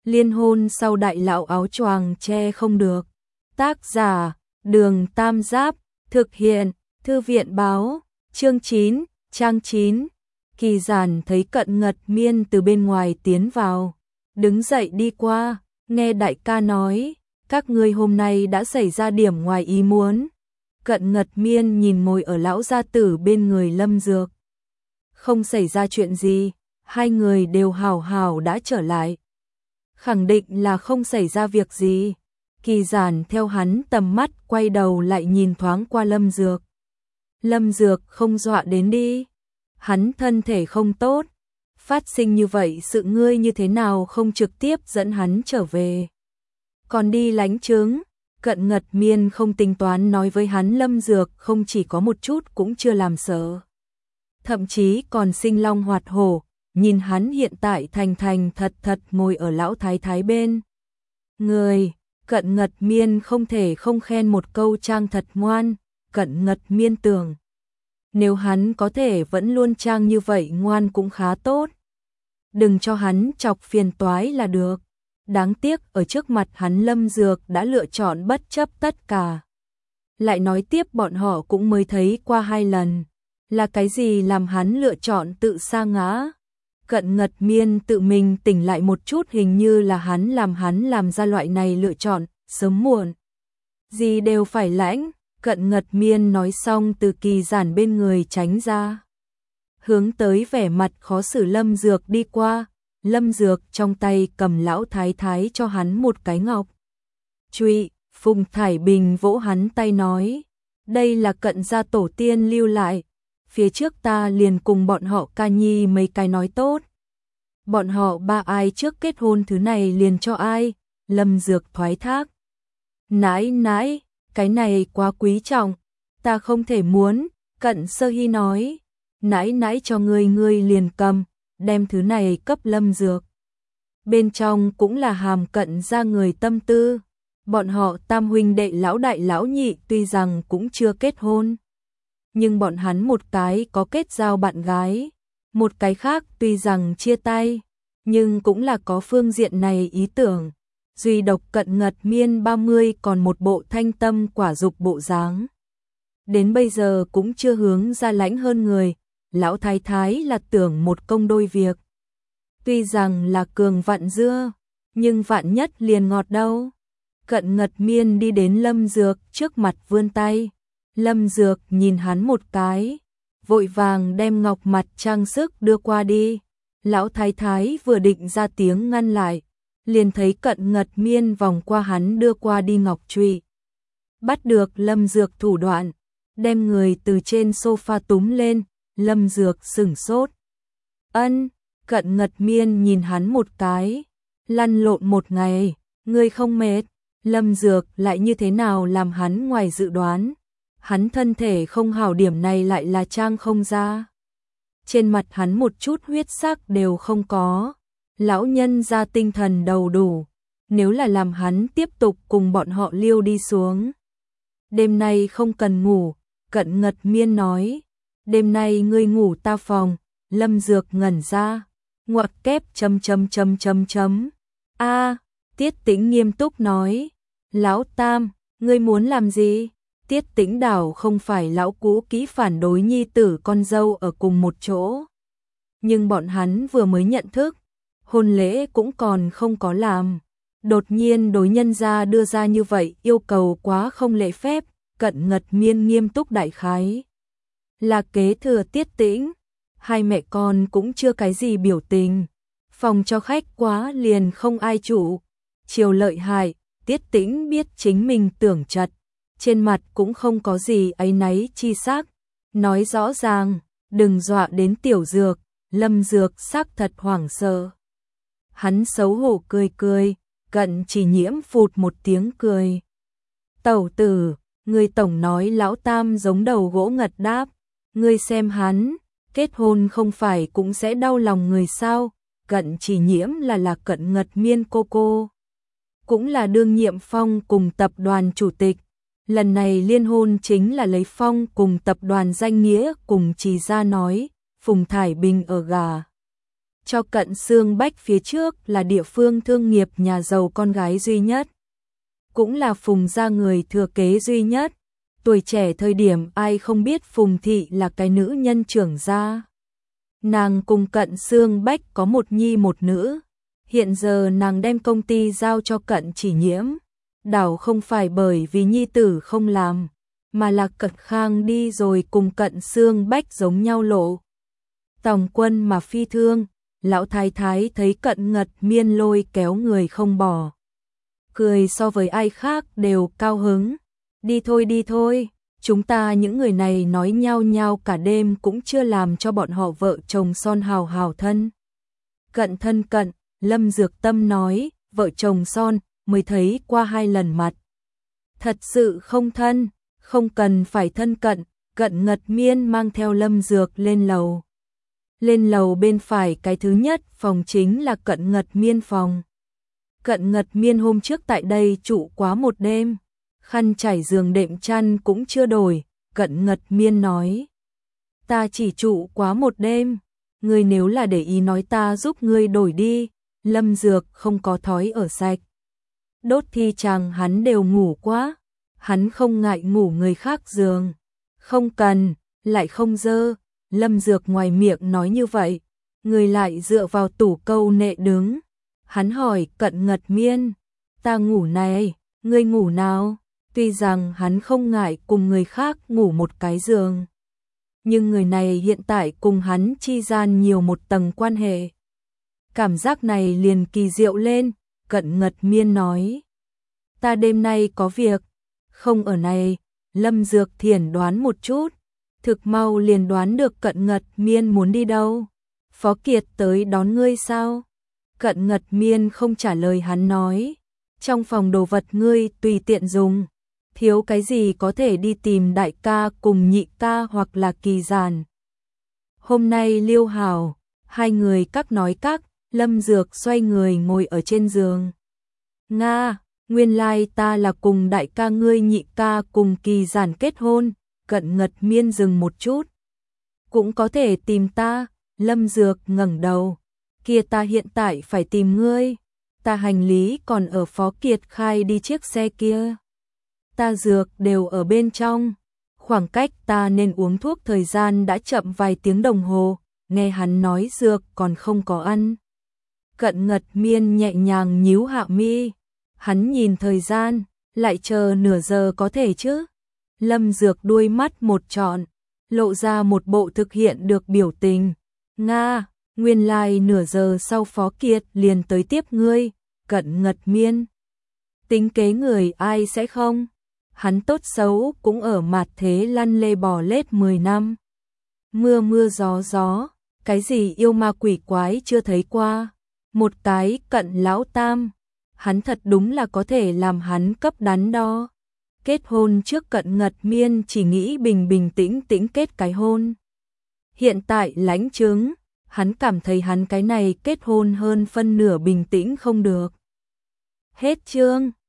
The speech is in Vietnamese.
Liên hôn sau đại lão áo choàng che không được. Tác giả: Đường Tam Giáp, thực hiện: Thư viện báo, chương 9, trang 9. Kỳ Giản thấy Cận Ngật Miên từ bên ngoài tiến vào, đứng dậy đi qua, nghe đại ca nói, các ngươi hôm nay đã xảy ra điểm ngoài ý muốn. Cận Ngật Miên nhìn ngồi ở lão gia tử bên người Lâm Dược. Không xảy ra chuyện gì, hai người đều hảo hảo đã trở lại. Khẳng định là không xảy ra việc gì. Kỳ Giản theo hắn tầm mắt quay đầu lại nhìn thoáng qua Lâm Dược. Lâm Dược không dọa đến đi. Hắn thân thể không tốt. Phát sinh như vậy sự ngươi như thế nào không trực tiếp dẫn hắn trở về. Còn đi lãnh chứng. Cận Ngật Miên không tính toán nói với hắn Lâm Dược không chỉ có một chút cũng chưa làm sợ. Thậm chí còn sinh long hoạt hổ, nhìn hắn hiện tại thành thành thật thật ngồi ở lão thái thái bên. Người, Cận Ngật Miên không thể không khen một câu trang thật ngoan. Cận Ngật Miên tưởng, nếu hắn có thể vẫn luôn trang như vậy ngoan cũng khá tốt. Đừng cho hắn chọc phiền toái là được. Đáng tiếc ở trước mặt hắn Lâm Dược đã lựa chọn bất chấp tất cả. Lại nói tiếp bọn họ cũng mới thấy qua 2 lần. Là cái gì làm hắn lựa chọn tự sa ngã? Cận Ngật Miên tự mình tỉnh lại một chút, hình như là hắn làm ra loại này lựa chọn, sớm muộn gì đều phải lãnh. Cận Ngật Miên nói xong từ Kỳ Giản bên người tránh ra, hướng tới vẻ mặt khó xử Lâm Dược đi qua. Lâm Dược trong tay cầm lão thái thái cho hắn một cái ngọc trụy. Phùng Thải Bình vỗ hắn tay nói, đây là Cận gia tổ tiên lưu lại, phía trước ta liền cùng bọn họ ca nhi mấy cái nói tốt. Bọn họ ba ai trước kết hôn thứ này liền cho ai. Lâm Dược thoái thác, nãi nãi, cái này quá quý trọng, ta không thể muốn. Cận Sơ Hy nói, nãi nãi cho ngươi liền cầm, đem thứ này cấp Lâm Dược. Bên trong cũng là hàm Cận gia người tâm tư. Bọn họ tam huynh đệ lão đại lão nhị tuy rằng cũng chưa kết hôn, nhưng bọn hắn một cái có kết giao bạn gái, một cái khác tuy rằng chia tay, nhưng cũng là có phương diện này ý tưởng. Duy độc Cận Ngật Miên 30 còn một bộ thanh tâm quả dục bộ dáng. Đến bây giờ cũng chưa hướng ra lãnh hơn người. Lão thái thái là tưởng một công đôi việc. Tuy rằng là cường vạn dưa, nhưng vạn nhất liền ngọt đâu. Cận Ngật Miên đi đến Lâm Dược trước mặt vươn tay. Lâm Dược nhìn hắn một cái, vội vàng đem ngọc mặt trang sức đưa qua đi. Lão thái thái vừa định ra tiếng ngăn lại, liền thấy Cận Ngật Miên vòng qua hắn đưa qua đi ngọc trụy. Bắt được Lâm Dược thủ đoạn, đem người từ trên sofa túm lên. Lâm Dược sửng sốt. Ân. Cận Ngật Miên nhìn hắn một cái. Lăn lộn một ngày, ngươi không mệt? Lâm Dược lại như thế nào làm hắn ngoài dự đoán. Hắn thân thể không hảo, điểm này lại là trang không ra. Trên mặt hắn một chút huyết sắc đều không có. Lão nhân ra tinh thần đầu đủ. Nếu là làm hắn tiếp tục cùng bọn họ liêu đi xuống, đêm nay không cần ngủ. Cận Ngật Miên nói, đêm nay ngươi ngủ ta phòng. Lâm Dược ngẩn ra, ngoặc kép ... Tiết Tĩnh nghiêm túc nói, lão tam, ngươi muốn làm gì? Tiết Tĩnh đảo không phải lão cũ kỹ phản đối nhi tử con dâu ở cùng một chỗ, nhưng bọn hắn vừa mới nhận thức, hôn lễ cũng còn không có làm, đột nhiên đối nhân gia đưa ra như vậy yêu cầu quá không lễ phép. Cận Ngật Miên nghiêm túc đại khái, là kế thừa Tiết Tĩnh. Hai mẹ con cũng chưa cái gì biểu tình, phòng cho khách quá liền không ai chủ. Chiều lợi hại, Tiết Tĩnh biết chính mình tưởng chật, trên mặt cũng không có gì áy náy chi sắc, nói rõ ràng, đừng dọa đến tiểu Dược. Lâm Dược sắc thật hoảng sợ, hắn xấu hổ cười cười. Cận Chỉ Nhiễm phụt một tiếng cười, tẩu tử, người tổng nói lão tam giống đầu gỗ ngật đáp, ngươi xem hắn, kết hôn không phải cũng sẽ đau lòng người sao? Cận Chỉ Nhiễm là Cận Ngật Miên cô, cũng là đương nhiệm Phong cùng tập đoàn chủ tịch. Lần này liên hôn chính là lấy Phong cùng tập đoàn danh nghĩa cùng Trì gia nói. Phùng Thải Bình ở gà cho Cận Xương Bách phía trước là địa phương thương nghiệp nhà giàu con gái duy nhất. Cũng là Phùng gia người thừa kế duy nhất. Tuổi trẻ thời điểm ai không biết Phùng thị là cái nữ nhân trưởng gia. Nàng cùng Cận Xương Bách có một nhi một nữ. Hiện giờ nàng đem công ty giao cho Cận Chỉ Nhiễm. Đảo không phải bởi vì nhi tử không làm, mà là Cận Khang đi rồi cùng Cận Xương Bách giống nhau lộ. Tòng Quân mà phi thương, lão thái thái thấy Cận Ngật Miên lôi kéo người không bỏ. Cười so với ai khác đều cao hứng. Đi thôi, chúng ta những người này nói nhau nhau cả đêm cũng chưa làm cho bọn họ vợ chồng son hào hào thân. Thân cận, Lâm Dược Tâm nói, vợ chồng son, mới thấy qua 2 lần mặt. Thật sự không thân, không cần phải thân cận. Cận Ngật Miên mang theo Lâm Dược lên lầu. Lên lầu bên phải cái thứ nhất phòng chính là Cận Ngật Miên phòng. Cận Ngật Miên hôm trước tại đây trụ quá một đêm, khăn trải giường đệm chăn cũng chưa đổi. Cận Ngật Miên nói, ta chỉ trụ quá một đêm, ngươi nếu là để ý nói ta giúp ngươi đổi đi. Lâm Dược không có thói ở sạch. Đốt thi chàng hắn đều ngủ quá, hắn không ngại ngủ người khác giường. Không cần, lại không dơ. Lâm Dược ngoài miệng nói như vậy, người lại dựa vào tủ câu nệ đứng. Hắn hỏi Cận Ngật Miên, ta ngủ này, ngươi ngủ nào? Tuy rằng hắn không ngại cùng người khác ngủ một cái giường, nhưng người này hiện tại cùng hắn chi gian nhiều một tầng quan hệ. Cảm giác này liền kỳ diệu lên. Cận Ngật Miên nói, ta đêm nay có việc, không ở này. Lâm Dược thiển đoán một chút, thực mau liền đoán được Cận Ngật Miên muốn đi đâu. Phó Kiệt tới đón ngươi sao? Cận Ngật Miên không trả lời hắn nói, trong phòng đồ vật ngươi tùy tiện dùng, thiếu cái gì có thể đi tìm đại ca cùng nhị ca hoặc là Kỳ Giản. Hôm nay Liêu Hảo, hai người các nói các. Lâm Dược xoay người ngồi ở trên giường. Nga, nguyên lai ta là cùng đại ca ngươi nhị ca cùng Kỳ Giản kết hôn. Cận Ngật Miên dừng một chút. Cũng có thể tìm ta. Lâm Dược ngẩng đầu. Kia ta hiện tại phải tìm ngươi. Ta hành lý còn ở Phó Kiệt khai đi chiếc xe kia. Ta dược đều ở bên trong. Khoảng cách ta nên uống thuốc thời gian đã chậm vài tiếng đồng hồ. Nghe hắn nói dược còn không có ăn. Cận Ngật Miên nhẹ nhàng nhíu hạ mi. Hắn nhìn thời gian, lại chờ nửa giờ có thể chứ. Lâm Dược đuôi mắt một trọn, lộ ra một bộ thực hiện được biểu tình. Nga, nguyên lai nửa giờ sau Phó Kiệt liền tới tiếp ngươi. Cận Ngật Miên, tính kế người ai sẽ không? Hắn tốt xấu cũng ở mạt thế lăn lê bò lết 10 năm. Mưa gió, cái gì yêu ma quỷ quái chưa thấy qua. Một cái Cận lão tam, hắn thật đúng là có thể làm hắn cấp đắn đo. Kết hôn trước Cận Ngật Miên chỉ nghĩ bình tĩnh kết cái hôn. Hiện tại lãnh chứng, hắn cảm thấy hắn cái này kết hôn hơn phân nửa bình tĩnh không được. Hết chương.